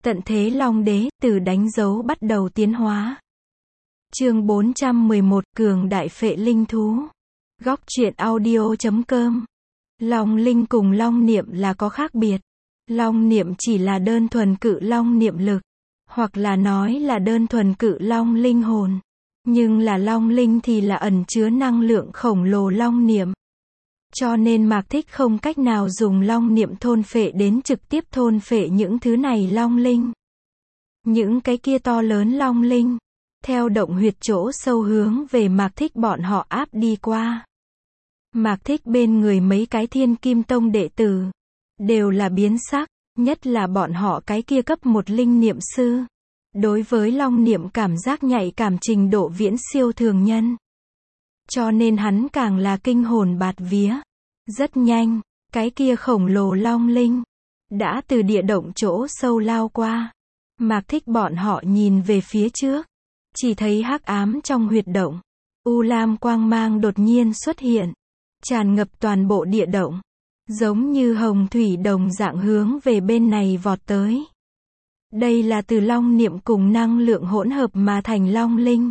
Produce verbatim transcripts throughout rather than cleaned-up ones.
Tận thế Long Đế, từ đánh dấu bắt đầu tiến hóa. Chương bốn trăm mười một, Cường đại phệ linh thú. Góc truyện audio chấm com. Long linh cùng long niệm là có khác biệt. Long niệm chỉ là đơn thuần cự long niệm lực, hoặc là nói là đơn thuần cự long linh hồn. Nhưng là long linh thì là ẩn chứa năng lượng khổng lồ long niệm. Cho nên Mạc Thích không cách nào dùng long niệm thôn phệ đến trực tiếp thôn phệ những thứ này long linh. Những cái kia to lớn long linh, theo động huyệt chỗ sâu hướng về Mạc Thích bọn họ áp đi qua. Mạc Thích bên người mấy cái Thiên Kim Tông đệ tử, đều là biến sắc, nhất là bọn họ cái kia cấp một linh niệm sư. Đối với long niệm cảm giác nhạy cảm trình độ viễn siêu thường nhân. Cho nên hắn càng là kinh hồn bạt vía. Rất nhanh, cái kia khổng lồ long linh, đã từ địa động chỗ sâu lao qua. Mạc Thích bọn họ nhìn về phía trước, chỉ thấy hắc ám trong huyệt động. U lam quang mang đột nhiên xuất hiện, tràn ngập toàn bộ địa động. Giống như hồng thủy đồng dạng hướng về bên này vọt tới. Đây là từ long niệm cùng năng lượng hỗn hợp mà thành long linh.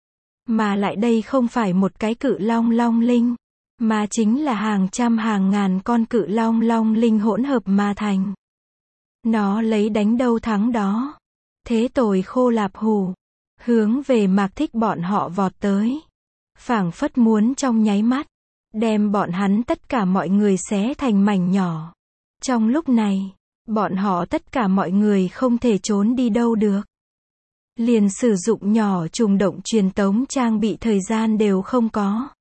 Mà lại đây không phải một cái cự long long linh, mà chính là hàng trăm hàng ngàn con cự long long linh hỗn hợp mà thành. Nó lấy đánh đâu thắng đó. Thế tồi khô lạp hủ, hướng về Mạc Thích bọn họ vọt tới. Phảng phất muốn trong nháy mắt, đem bọn hắn tất cả mọi người xé thành mảnh nhỏ. Trong lúc này, bọn họ tất cả mọi người không thể trốn đi đâu được. Liền sử dụng nhỏ trùng động truyền tống trang bị thời gian đều không có.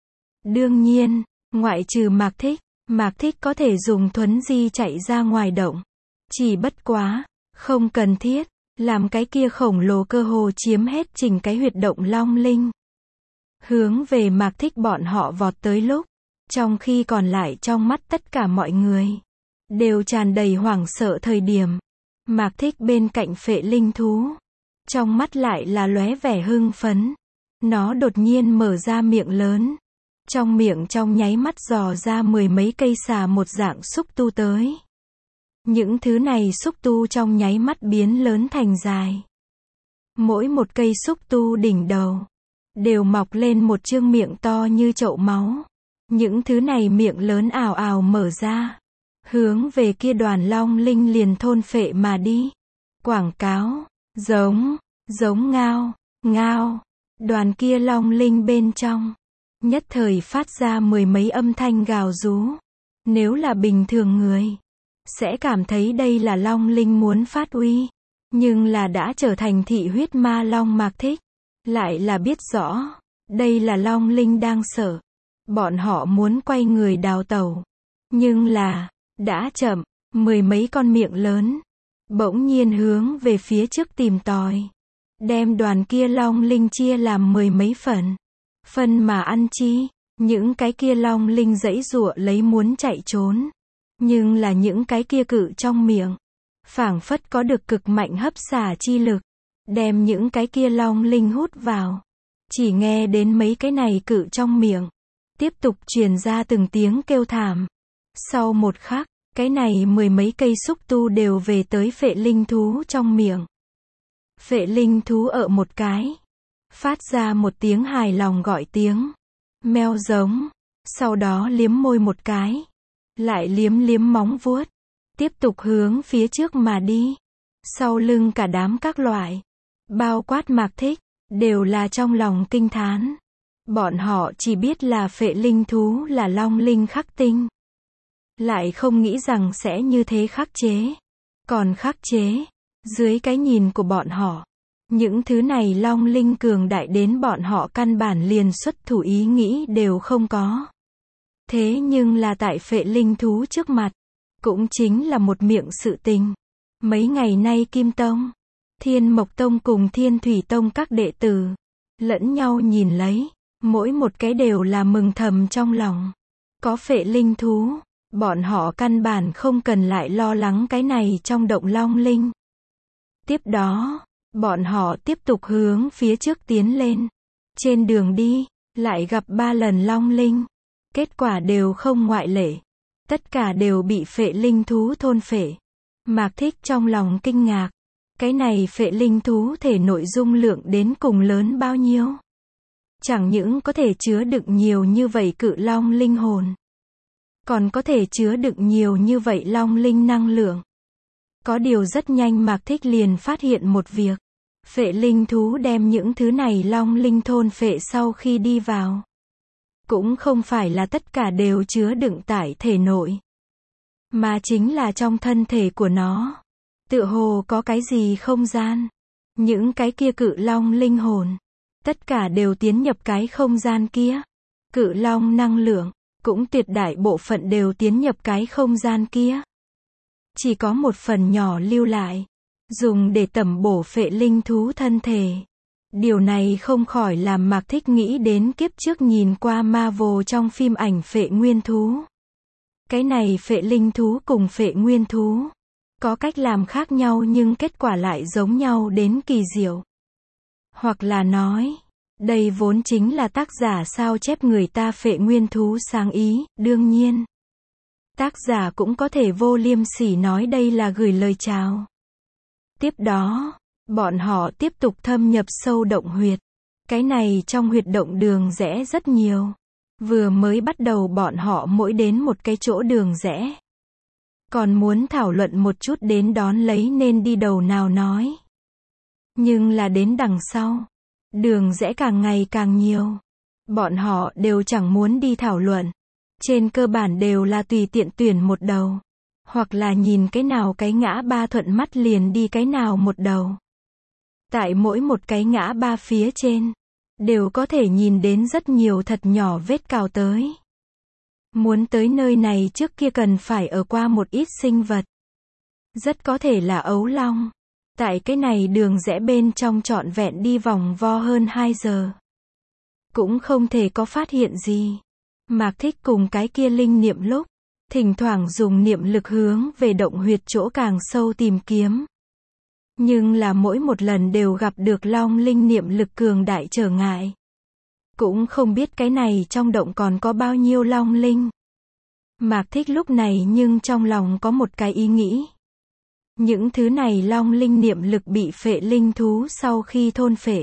Đương nhiên, ngoại trừ Mạc Thích, Mạc Thích có thể dùng thuấn di chạy ra ngoài động. Chỉ bất quá, không cần thiết, làm cái kia khổng lồ cơ hồ chiếm hết chỉnh cái huyệt động long linh. Hướng về Mạc Thích bọn họ vọt tới lúc, trong khi còn lại trong mắt tất cả mọi người, đều tràn đầy hoảng sợ thời điểm. Mạc Thích bên cạnh phệ linh thú, trong mắt lại là lóe vẻ hưng phấn. Nó đột nhiên mở ra miệng lớn. Trong miệng trong nháy mắt dò ra mười mấy cây xà một dạng xúc tu tới. Những thứ này xúc tu trong nháy mắt biến lớn thành dài. Mỗi một cây xúc tu đỉnh đầu, đều mọc lên một chương miệng to như chậu máu. Những thứ này miệng lớn ào ào mở ra, hướng về kia đoàn long linh liền thôn phệ mà đi. Quảng cáo, giống, giống ngao, ngao, đoàn kia long linh bên trong, nhất thời phát ra mười mấy âm thanh gào rú. Nếu là bình thường người, sẽ cảm thấy đây là long linh muốn phát uy. Nhưng là đã trở thành thị huyết ma long Mạc Thích, lại là biết rõ, đây là long linh đang sợ. Bọn họ muốn quay người đào tẩu. Nhưng là, đã chậm, mười mấy con miệng lớn, bỗng nhiên hướng về phía trước tìm tòi. Đem đoàn kia long linh chia làm mười mấy phần. Phân mà ăn chi, những cái kia long linh giãy giụa lấy muốn chạy trốn. Nhưng là những cái kia cự trong miệng, phảng phất có được cực mạnh hấp xả chi lực, đem những cái kia long linh hút vào. Chỉ nghe đến mấy cái này cự trong miệng, tiếp tục truyền ra từng tiếng kêu thảm. Sau một khắc, cái này mười mấy cây xúc tu đều về tới phệ linh thú trong miệng. Phệ linh thú ở một cái, phát ra một tiếng hài lòng gọi tiếng, meo giống, sau đó liếm môi một cái, lại liếm liếm móng vuốt, tiếp tục hướng phía trước mà đi. Sau lưng cả đám các loại, bao quát Mạc Thích, đều là trong lòng kinh thán. Bọn họ chỉ biết là phệ linh thú là long linh khắc tinh, lại không nghĩ rằng sẽ như thế khắc chế. Còn khắc chế, dưới cái nhìn của bọn họ, những thứ này long linh cường đại đến bọn họ căn bản liền xuất thủ ý nghĩ đều không có. Thế nhưng là tại phệ linh thú trước mặt, cũng chính là một miệng sự tình. Mấy ngày nay Kim Tông, Thiên Mộc Tông cùng Thiên Thủy Tông các đệ tử, lẫn nhau nhìn lấy, mỗi một cái đều là mừng thầm trong lòng. Có phệ linh thú, bọn họ căn bản không cần lại lo lắng cái này trong động long linh. Tiếp đó, bọn họ tiếp tục hướng phía trước tiến lên. Trên đường đi, lại gặp ba lần long linh. Kết quả đều không ngoại lệ. Tất cả đều bị phệ linh thú thôn phệ. Mạc Thích trong lòng kinh ngạc, Cái này phệ linh thú thể nội dung lượng đến cùng lớn bao nhiêu? Chẳng những có thể chứa đựng nhiều như vậy cự long linh hồn, còn có thể chứa đựng nhiều như vậy long linh năng lượng. Có điều rất nhanh Mạc Thích liền phát hiện một việc. Phệ linh thú đem những thứ này long linh thôn phệ sau khi đi vào, cũng không phải là tất cả đều chứa đựng tại thể nội, mà chính là trong thân thể của nó. Tựa hồ có cái gì không gian. Những cái kia cự long linh hồn, tất cả đều tiến nhập cái không gian kia. Cự long năng lượng, cũng tuyệt đại bộ phận đều tiến nhập cái không gian kia. Chỉ có một phần nhỏ lưu lại, dùng để tẩm bổ phệ linh thú thân thể. Điều này không khỏi làm Mạc Thích nghĩ đến kiếp trước nhìn qua Marvel trong phim ảnh phệ nguyên thú. Cái này phệ linh thú cùng phệ nguyên thú có cách làm khác nhau nhưng kết quả lại giống nhau đến kỳ diệu. Hoặc là nói, đây vốn chính là tác giả sao chép người ta phệ nguyên thú sáng ý, đương nhiên. Tác giả cũng có thể vô liêm sỉ nói đây là gửi lời chào. Tiếp đó, bọn họ tiếp tục thâm nhập sâu động huyệt. Cái này trong huyệt động đường rẽ rất nhiều. Vừa mới bắt đầu bọn họ mỗi đến một cái chỗ đường rẽ, còn muốn thảo luận một chút đến đón lấy nên đi đầu nào nói. Nhưng là đến đằng sau, đường rẽ càng ngày càng nhiều. Bọn họ đều chẳng muốn đi thảo luận. Trên cơ bản đều là tùy tiện tuyển một đầu. Hoặc là nhìn cái nào cái ngã ba thuận mắt liền đi cái nào một đầu. Tại mỗi một cái ngã ba phía trên, đều có thể nhìn đến rất nhiều thật nhỏ vết cào tới. Muốn tới nơi này trước kia cần phải ở qua một ít sinh vật. Rất có thể là ấu long. Tại cái này đường rẽ bên trong trọn vẹn đi vòng vo hơn hai giờ. Cũng không thể có phát hiện gì. Mạc Thích cùng cái kia linh niệm lúc, thỉnh thoảng dùng niệm lực hướng về động huyệt chỗ càng sâu tìm kiếm. Nhưng là mỗi một lần đều gặp được long linh niệm lực cường đại trở ngại. Cũng không biết cái này trong động còn có bao nhiêu long linh. Mạc Thích lúc này nhưng trong lòng có một cái ý nghĩ. Những thứ này long linh niệm lực bị phệ linh thú sau khi thôn phệ,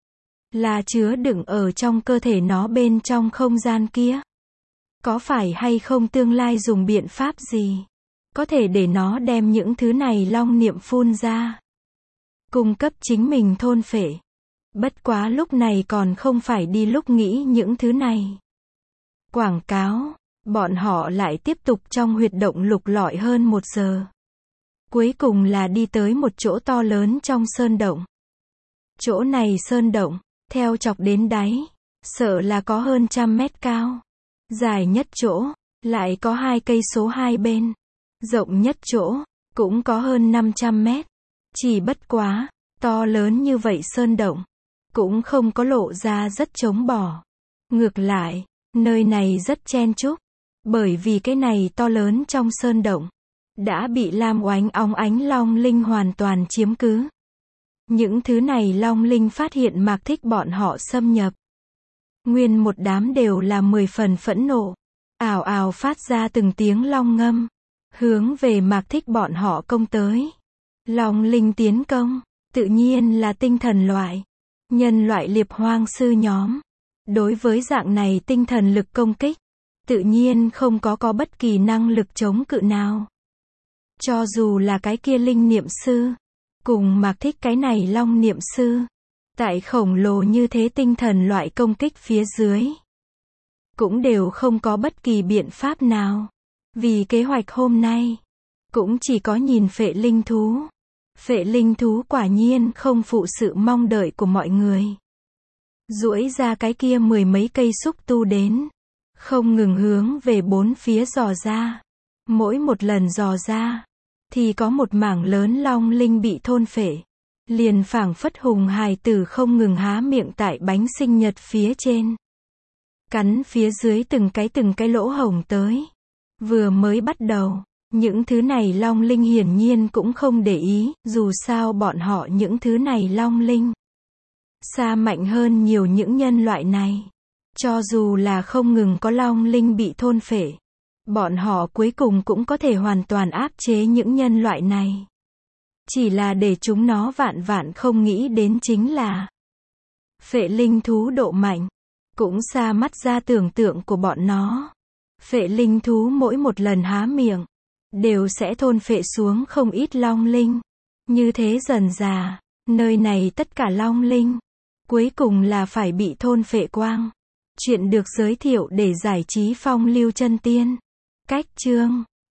là chứa đựng ở trong cơ thể nó bên trong không gian kia. Có phải hay không tương lai dùng biện pháp gì, có thể để nó đem những thứ này long niệm phun ra, cung cấp chính mình thôn phệ. Bất quá lúc này còn không phải đi lúc nghĩ những thứ này. Quảng cáo, bọn họ lại tiếp tục trong huyệt động lục lọi hơn một giờ. Cuối cùng là đi tới một chỗ to lớn trong sơn động. Chỗ này sơn động, theo chọc đến đáy, sợ là có hơn trăm mét cao. Dài nhất chỗ, lại có hai cây số hai bên. Rộng nhất chỗ, cũng có hơn năm trăm mét. Chỉ bất quá, to lớn như vậy sơn động, cũng không có lộ ra rất trống bỏ. Ngược lại, nơi này rất chen chúc. Bởi vì cái này to lớn trong sơn động, đã bị lam oánh óng ánh long linh hoàn toàn chiếm cứ. Những thứ này long linh phát hiện Mạc Thích bọn họ xâm nhập. Nguyên một đám đều là mười phần phẫn nộ. Ào ào phát ra từng tiếng long ngâm. Hướng về Mạc Thích bọn họ công tới. Long linh tiến công, tự nhiên là tinh thần loại. Nhân loại liệp hoang sư nhóm. Đối với dạng này tinh thần lực công kích, tự nhiên không có có bất kỳ năng lực chống cự nào. Cho dù là cái kia linh niệm sư, cùng Mạc Thích cái này long niệm sư, tại khổng lồ như thế tinh thần loại công kích phía dưới, cũng đều không có bất kỳ biện pháp nào. Vì kế hoạch hôm nay, cũng chỉ có nhìn phệ linh thú. Phệ linh thú quả nhiên không phụ sự mong đợi của mọi người. Duỗi ra cái kia mười mấy cây xúc tu đến, không ngừng hướng về bốn phía dò ra. Mỗi một lần dò ra, thì có một mảng lớn long linh bị thôn phệ. Liền phảng phất hùng hài tử không ngừng há miệng tại bánh sinh nhật phía trên. Cắn phía dưới từng cái từng cái lỗ hổng tới. Vừa mới bắt đầu, những thứ này long linh hiển nhiên cũng không để ý, dù sao bọn họ những thứ này long linh xa mạnh hơn nhiều những nhân loại này. Cho dù là không ngừng có long linh bị thôn phệ, bọn họ cuối cùng cũng có thể hoàn toàn áp chế những nhân loại này. Chỉ là để chúng nó vạn vạn không nghĩ đến chính là phệ linh thú độ mạnh cũng xa mắt ra tưởng tượng của bọn nó. Phệ linh thú mỗi một lần há miệng đều sẽ thôn phệ xuống không ít long linh. Như thế dần dà, nơi này tất cả long linh cuối cùng là phải bị thôn phệ quang. Chuyện được giới thiệu để giải trí phong lưu chân tiên. Cách chương